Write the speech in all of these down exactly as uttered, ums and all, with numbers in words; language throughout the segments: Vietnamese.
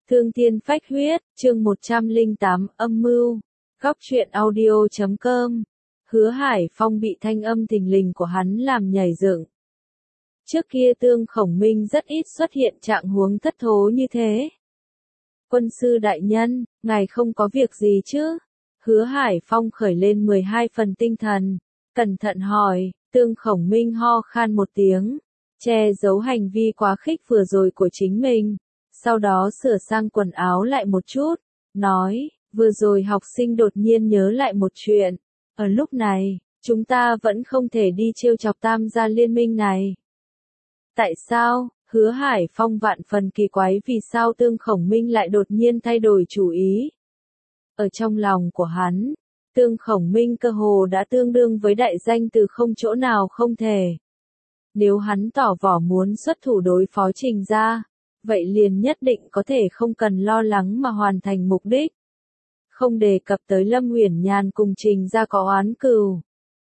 Thương thiên phách huyết, chương một trăm lẻ tám, âm mưu. Góc truyện audio chấm com. Hứa Hải Phong bị thanh âm thình lình của hắn làm nhảy dựng. Trước kia Tương Khổng Minh rất ít xuất hiện trạng huống thất thố như thế. Quân sư đại nhân, ngài không có việc gì chứ? Hứa Hải Phong khởi lên mười hai phần tinh thần, cẩn thận hỏi. Tương Khổng Minh ho khan một tiếng, che giấu hành vi quá khích vừa rồi của chính mình. Sau đó sửa sang quần áo lại một chút, nói, vừa rồi học sinh đột nhiên nhớ lại một chuyện. Ở lúc này, chúng ta vẫn không thể đi trêu chọc tam gia liên minh này. Tại sao? Hứa Hải Phong vạn phần kỳ quái vì sao Tương Khổng Minh lại đột nhiên thay đổi chủ ý. Ở trong lòng của hắn, Tương Khổng Minh cơ hồ đã tương đương với đại danh từ không chỗ nào không thể. Nếu hắn tỏ vỏ muốn xuất thủ đối phó Trình gia, vậy liền nhất định có thể không cần lo lắng mà hoàn thành mục đích. Không đề cập tới Lâm Uyển Nhàn cùng Trình gia có oán cừu.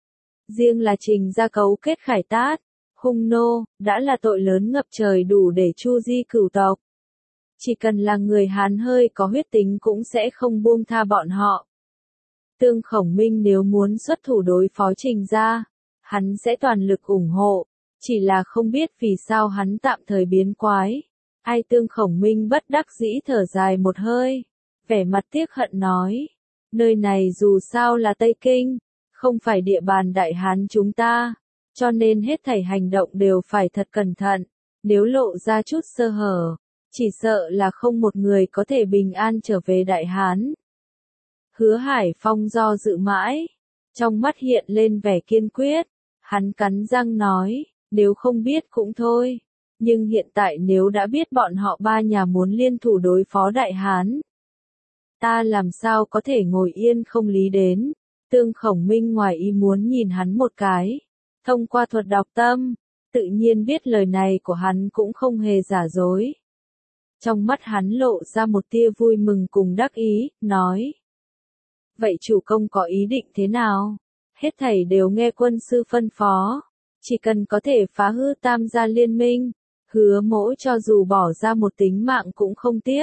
Riêng là Trình gia cấu kết khải tát, hung nô, đã là tội lớn ngập trời đủ để chu di cửu tộc. Chỉ cần là người Hán hơi có huyết tính cũng sẽ không buông tha bọn họ. Tương Khổng Minh nếu muốn xuất thủ đối phó Trình gia, hắn sẽ toàn lực ủng hộ, chỉ là không biết vì sao hắn tạm thời biến quái. Ai Tương Khổng Minh bất đắc dĩ thở dài một hơi, vẻ mặt tiếc hận nói, nơi này dù sao là Tây Kinh, không phải địa bàn Đại Hán chúng ta, cho nên hết thảy hành động đều phải thật cẩn thận, nếu lộ ra chút sơ hở, chỉ sợ là không một người có thể bình an trở về Đại Hán. Hứa Hải Phong do dự mãi, trong mắt hiện lên vẻ kiên quyết, hắn cắn răng nói, nếu không biết cũng thôi. Nhưng hiện tại nếu đã biết bọn họ ba nhà muốn liên thủ đối phó Đại Hán, ta làm sao có thể ngồi yên không lý đến. Tương Khổng Minh ngoài ý muốn nhìn hắn một cái, thông qua thuật đọc tâm, tự nhiên biết lời này của hắn cũng không hề giả dối. Trong mắt hắn lộ ra một tia vui mừng cùng đắc ý, nói. Vậy chủ công có ý định thế nào? Hết thảy đều nghe quân sư phân phó, chỉ cần có thể phá hư tam gia liên minh. Hứa Mỗ cho dù bỏ ra một tính mạng cũng không tiếc.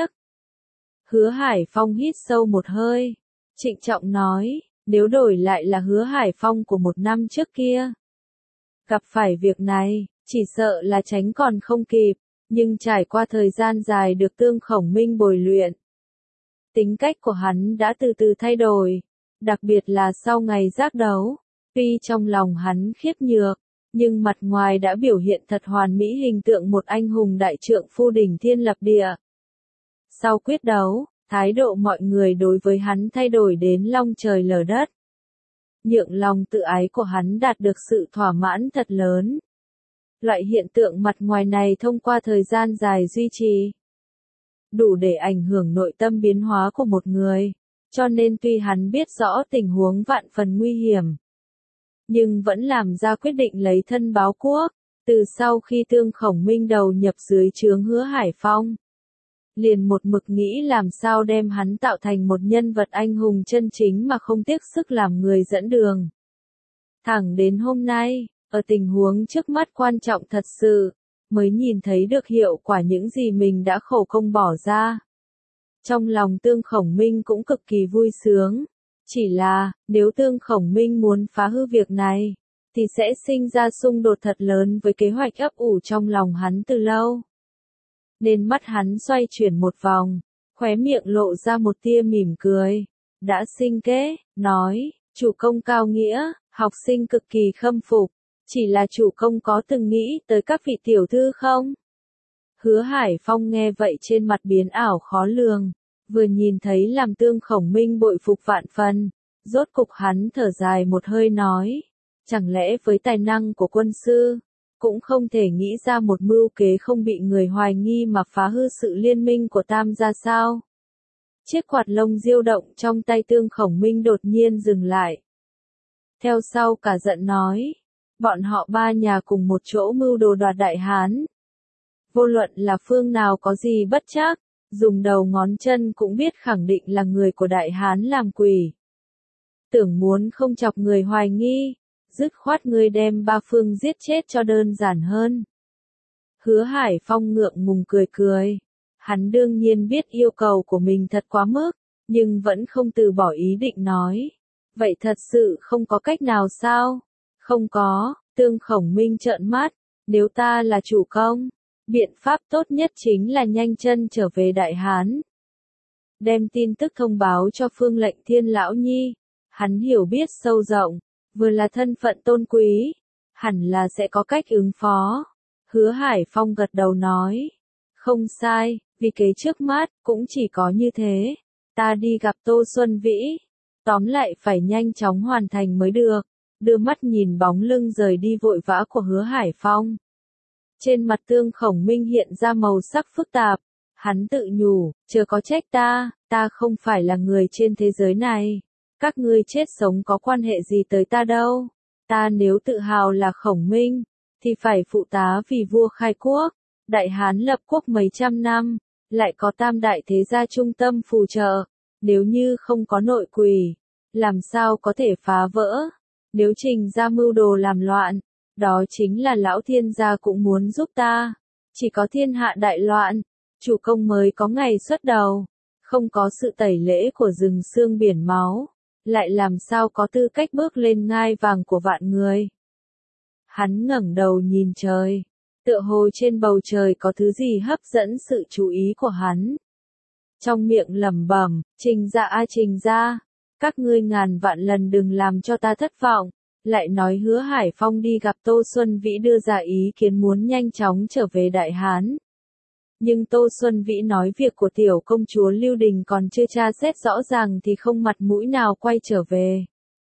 Hứa Hải Phong hít sâu một hơi, trịnh trọng nói, nếu đổi lại là Hứa Hải Phong của một năm trước kia. Gặp phải việc này, chỉ sợ là tránh còn không kịp, nhưng trải qua thời gian dài được Tương Khổng Minh bồi luyện. Tính cách của hắn đã từ từ thay đổi, đặc biệt là sau ngày giác đấu, tuy trong lòng hắn khiếp nhược. Nhưng mặt ngoài đã biểu hiện thật hoàn mỹ hình tượng một anh hùng đại trượng phu đỉnh thiên lập địa. Sau quyết đấu, thái độ mọi người đối với hắn thay đổi đến long trời lở đất. Nhượng lòng tự ái của hắn đạt được sự thỏa mãn thật lớn. Loại hiện tượng mặt ngoài này thông qua thời gian dài duy trì, đủ để ảnh hưởng nội tâm biến hóa của một người, cho nên tuy hắn biết rõ tình huống vạn phần nguy hiểm, nhưng vẫn làm ra quyết định lấy thân báo quốc. Từ sau khi Tương Khổng Minh đầu nhập dưới trướng Hứa Hải Phong, liền một mực nghĩ làm sao đem hắn tạo thành một nhân vật anh hùng chân chính mà không tiếc sức làm người dẫn đường. Thẳng đến hôm nay, ở tình huống trước mắt quan trọng thật sự, mới nhìn thấy được hiệu quả những gì mình đã khổ công bỏ ra. Trong lòng Tương Khổng Minh cũng cực kỳ vui sướng. Chỉ là, nếu Tương Khổng Minh muốn phá hư việc này, thì sẽ sinh ra xung đột thật lớn với kế hoạch ấp ủ trong lòng hắn từ lâu. Nên mắt hắn xoay chuyển một vòng, khóe miệng lộ ra một tia mỉm cười. Đã sinh kế, nói, chủ công cao nghĩa, học sinh cực kỳ khâm phục. Chỉ là chủ công có từng nghĩ tới các vị tiểu thư không? Hứa Hải Phong nghe vậy trên mặt biến ảo khó lường. Vừa nhìn thấy làm Tương Khổng Minh bội phục vạn phần, rốt cục hắn thở dài một hơi nói, chẳng lẽ với tài năng của quân sư, cũng không thể nghĩ ra một mưu kế không bị người hoài nghi mà phá hư sự liên minh của tam gia sao? Chiếc quạt lông diêu động trong tay Tương Khổng Minh đột nhiên dừng lại. Theo sau cả giận nói, bọn họ ba nhà cùng một chỗ mưu đồ đoạt Đại Hán. Vô luận là phương nào có gì bất trắc, dùng đầu ngón chân cũng biết khẳng định là người của Đại Hán làm quỷ. Tưởng muốn không chọc người hoài nghi, dứt khoát người đem ba phương giết chết cho đơn giản hơn. Hứa Hải Phong ngượng ngùng cười cười. Hắn đương nhiên biết yêu cầu của mình thật quá mức, nhưng vẫn không từ bỏ ý định nói. Vậy thật sự không có cách nào sao? Không có, Tương Khổng Minh trợn mắt, nếu ta là chủ công, biện pháp tốt nhất chính là nhanh chân trở về Đại Hán. Đem tin tức thông báo cho Phương Lệnh Thiên lão nhi, hắn hiểu biết sâu rộng, vừa là thân phận tôn quý, hẳn là sẽ có cách ứng phó. Hứa Hải Phong gật đầu nói, không sai, vì kế trước mắt, cũng chỉ có như thế. Ta đi gặp Tô Xuân Vĩ, tóm lại phải nhanh chóng hoàn thành mới được. Đưa mắt nhìn bóng lưng rời đi vội vã của Hứa Hải Phong. Trên mặt Tương Khổng Minh hiện ra màu sắc phức tạp, hắn tự nhủ, chớ có trách ta, ta không phải là người trên thế giới này. Các ngươi chết sống có quan hệ gì tới ta đâu. Ta nếu tự hào là Khổng Minh, thì phải phụ tá vì vua khai quốc. Đại Hán lập quốc mấy trăm năm, lại có tam đại thế gia trung tâm phù trợ. Nếu như không có nội quỷ, làm sao có thể phá vỡ? Nếu Trình ra mưu đồ làm loạn, đó chính là lão thiên gia cũng muốn giúp ta. Chỉ có thiên hạ đại loạn, chủ công mới có ngày xuất đầu. Không có sự tẩy lễ của rừng xương biển máu, lại làm sao có tư cách bước lên ngai vàng của vạn người. Hắn ngẩng đầu nhìn trời, tựa hồ trên bầu trời có thứ gì hấp dẫn sự chú ý của hắn. Trong miệng lẩm bẩm, Trình ra a Trình ra, các ngươi ngàn vạn lần đừng làm cho ta thất vọng. Lại nói Hứa Hải Phong đi gặp Tô Xuân Vĩ đưa ra ý kiến muốn nhanh chóng trở về Đại Hán. Nhưng Tô Xuân Vĩ nói việc của tiểu công chúa Lưu Đình còn chưa tra xét rõ ràng thì không mặt mũi nào quay trở về.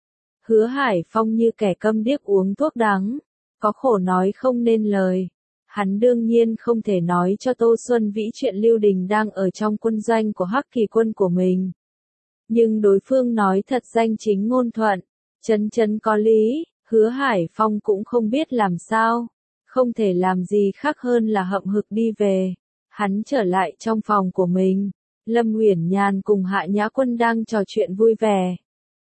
Hứa Hải Phong như kẻ câm điếc uống thuốc đắng, có khổ nói không nên lời. Hắn đương nhiên không thể nói cho Tô Xuân Vĩ chuyện Lưu Đình đang ở trong quân doanh của Hắc Kỳ quân của mình. Nhưng đối phương nói thật danh chính ngôn thuận, chấn chấn có lý, Hứa Hải Phong cũng không biết làm sao. Không thể làm gì khác hơn là hậm hực đi về. Hắn trở lại trong phòng của mình. Lâm Uyển Nhàn cùng Hạ Nhã Quân đang trò chuyện vui vẻ.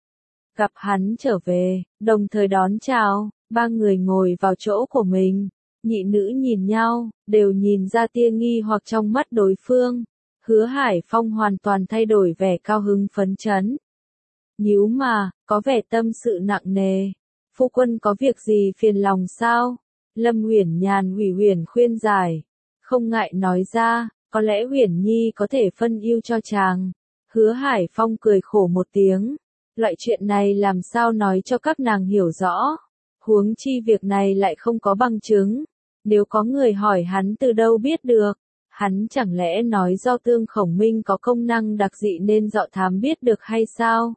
Gặp hắn trở về, đồng thời đón chào, ba người ngồi vào chỗ của mình. Nhị nữ nhìn nhau, đều nhìn ra tia nghi hoặc trong mắt đối phương. Hứa Hải Phong hoàn toàn thay đổi vẻ cao hứng phấn chấn. Nhíu mà, có vẻ tâm sự nặng nề. Phu quân có việc gì phiền lòng sao? Lâm Uyển Nhàn ủy uyển khuyên giải. Không ngại nói ra, có lẽ Uyển Nhi có thể phân ưu cho chàng. Hứa Hải Phong cười khổ một tiếng. Loại chuyện này làm sao nói cho các nàng hiểu rõ. Huống chi việc này lại không có bằng chứng. Nếu có người hỏi hắn từ đâu biết được, hắn chẳng lẽ nói do Tương Khổng Minh có công năng đặc dị nên dọ thám biết được hay sao?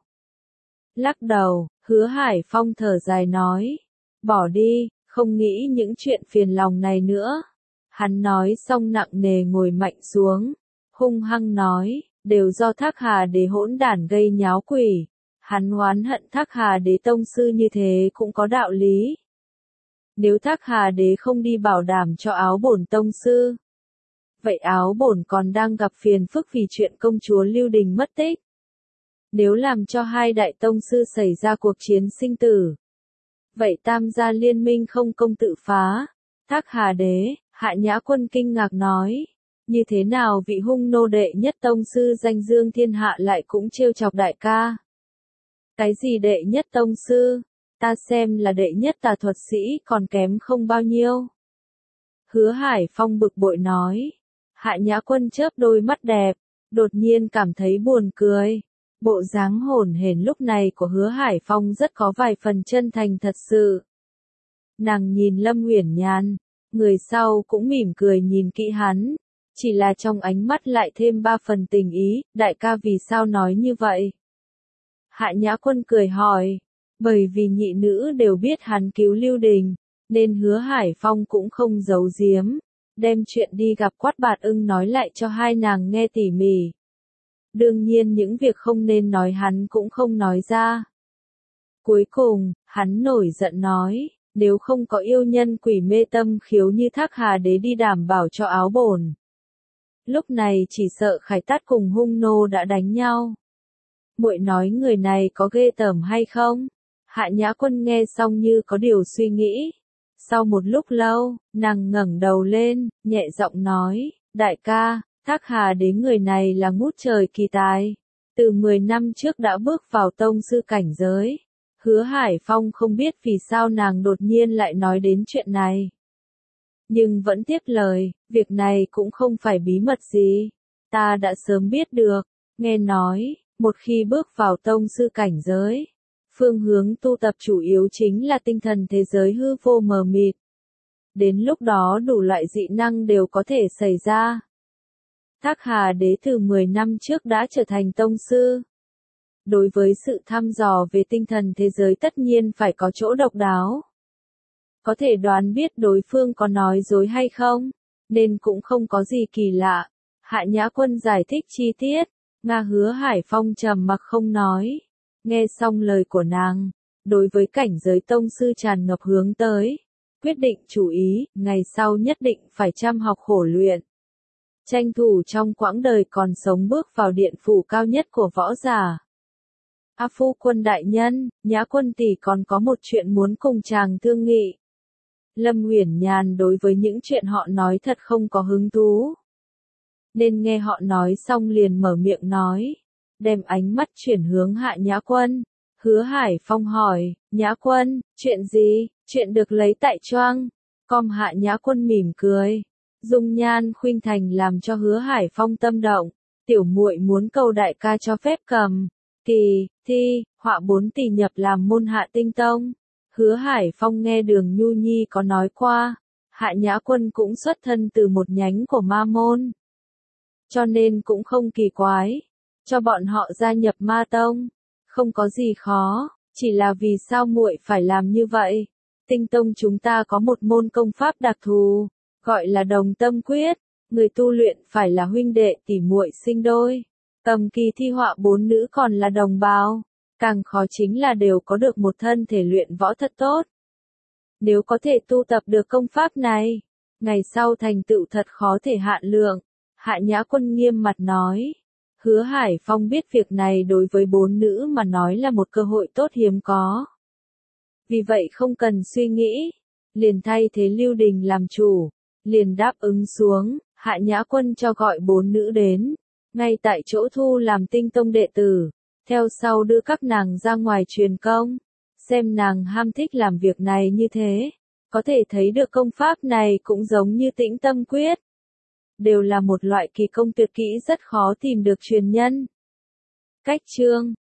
Lắc đầu, Hứa Hải Phong thở dài nói, bỏ đi, không nghĩ những chuyện phiền lòng này nữa. Hắn nói xong nặng nề ngồi mạnh xuống, hung hăng nói, đều do Thác Hà Đế hỗn đản gây nháo quỷ. Hắn oán hận Thác Hà Đế tông sư như thế cũng có đạo lý. Nếu Thác Hà Đế không đi bảo đảm cho Áo Bổn tông sư, vậy Áo Bổn còn đang gặp phiền phức vì chuyện công chúa Lưu Đình mất tích. Nếu làm cho hai đại tông sư xảy ra cuộc chiến sinh tử, vậy Tam gia liên minh không công tự phá. Thác Hà Đế, Hạ Nhã Quân kinh ngạc nói, như thế nào vị hung nô đệ nhất tông sư danh dương thiên hạ lại cũng trêu chọc đại ca? Cái gì đệ nhất tông sư? Ta xem là đệ nhất tà thuật sĩ còn kém không bao nhiêu. Hứa Hải Phong bực bội nói. Hạ Nhã Quân chớp đôi mắt đẹp, đột nhiên cảm thấy buồn cười. Bộ dáng hổn hển lúc này của Hứa Hải Phong rất có vài phần chân thành thật sự. Nàng nhìn Lâm Uyển Nhàn, người sau cũng mỉm cười nhìn kỹ hắn, chỉ là trong ánh mắt lại thêm ba phần tình ý, đại ca vì sao nói như vậy? Hạ Nhã Quân cười hỏi, bởi vì nhị nữ đều biết hắn cứu Lưu Đình, nên Hứa Hải Phong cũng không giấu giếm, đem chuyện đi gặp Quát Bạt Ưng nói lại cho hai nàng nghe tỉ mỉ. Đương nhiên những việc không nên nói hắn cũng không nói ra. Cuối cùng, hắn nổi giận nói, nếu không có yêu nhân quỷ mê tâm khiếu như Thác Hà Đế đi đảm bảo cho Áo Bổn, lúc này chỉ sợ Khải Tát cùng hung nô đã đánh nhau. Muội nói người này có ghê tởm hay không? Hạ Nhã Quân nghe xong như có điều suy nghĩ. Sau một lúc lâu, nàng ngẩng đầu lên, nhẹ giọng nói, đại ca, Thác Hà Đế người này là ngút trời kỳ tài, từ mười năm trước đã bước vào tông sư cảnh giới. Hứa Hải Phong không biết vì sao nàng đột nhiên lại nói đến chuyện này. Nhưng vẫn tiếp lời, việc này cũng không phải bí mật gì. Ta đã sớm biết được, nghe nói, một khi bước vào tông sư cảnh giới, phương hướng tu tập chủ yếu chính là tinh thần thế giới hư vô mờ mịt. Đến lúc đó đủ loại dị năng đều có thể xảy ra. Thác Hà Đế từ mười năm trước đã trở thành tông sư. Đối với sự thăm dò về tinh thần thế giới tất nhiên phải có chỗ độc đáo. Có thể đoán biết đối phương có nói dối hay không, nên cũng không có gì kỳ lạ. Hạ Nhã Quân giải thích chi tiết, Nga Hứa Hải Phong trầm mặc không nói. Nghe xong lời của nàng, đối với cảnh giới tông sư tràn ngập hướng tới, quyết định chú ý, ngày sau nhất định phải chăm học khổ luyện. Tranh thủ trong quãng đời còn sống bước vào điện phủ cao nhất của võ giả. A Phu Quân đại nhân, Nhã Quân tỷ còn có một chuyện muốn cùng chàng thương nghị. Lâm Uyển Nhàn đối với những chuyện họ nói thật không có hứng thú. Nên nghe họ nói xong liền mở miệng nói, đem ánh mắt chuyển hướng Hạ Nhã Quân. Hứa Hải Phong hỏi, Nhã Quân, chuyện gì, chuyện được lấy tại choang. Com Hạ Nhã Quân mỉm cười. Dung nhan khuynh thành làm cho Hứa Hải Phong tâm động. Tiểu muội muốn cầu đại ca cho phép cầm. Kỳ, thi, họa bốn tỷ nhập làm môn Hạ Tinh Tông. Hứa Hải Phong nghe Đường Nhu Nhi có nói qua. Hạ Nhã Quân cũng xuất thân từ một nhánh của ma môn. Cho nên cũng không kỳ quái. Cho bọn họ gia nhập ma tông. Không có gì khó, chỉ là vì sao muội phải làm như vậy. Tinh Tông chúng ta có một môn công pháp đặc thù, gọi là đồng tâm quyết. Người tu luyện phải là huynh đệ tỷ muội sinh đôi. Cầm kỳ thi họa bốn nữ còn là đồng bào. Càng khó chính là đều có được một thân thể luyện võ thật tốt. Nếu có thể tu tập được công pháp này, ngày sau thành tựu thật khó thể hạn lượng. Hạ Nhã Quân nghiêm mặt nói. Hứa Hải Phong biết việc này đối với bốn nữ mà nói là một cơ hội tốt hiếm có. Vì vậy không cần suy nghĩ, liền thay thế Lưu Đình làm chủ, liền đáp ứng xuống. Hạ Nhã Quân cho gọi bốn nữ đến, ngay tại chỗ thu làm Tinh Tông đệ tử, theo sau đưa các nàng ra ngoài truyền công, xem nàng ham thích làm việc này như thế, có thể thấy được công pháp này cũng giống như Tĩnh Tâm Quyết. Đều là một loại kỳ công tuyệt kỹ rất khó tìm được truyền nhân. Cách chương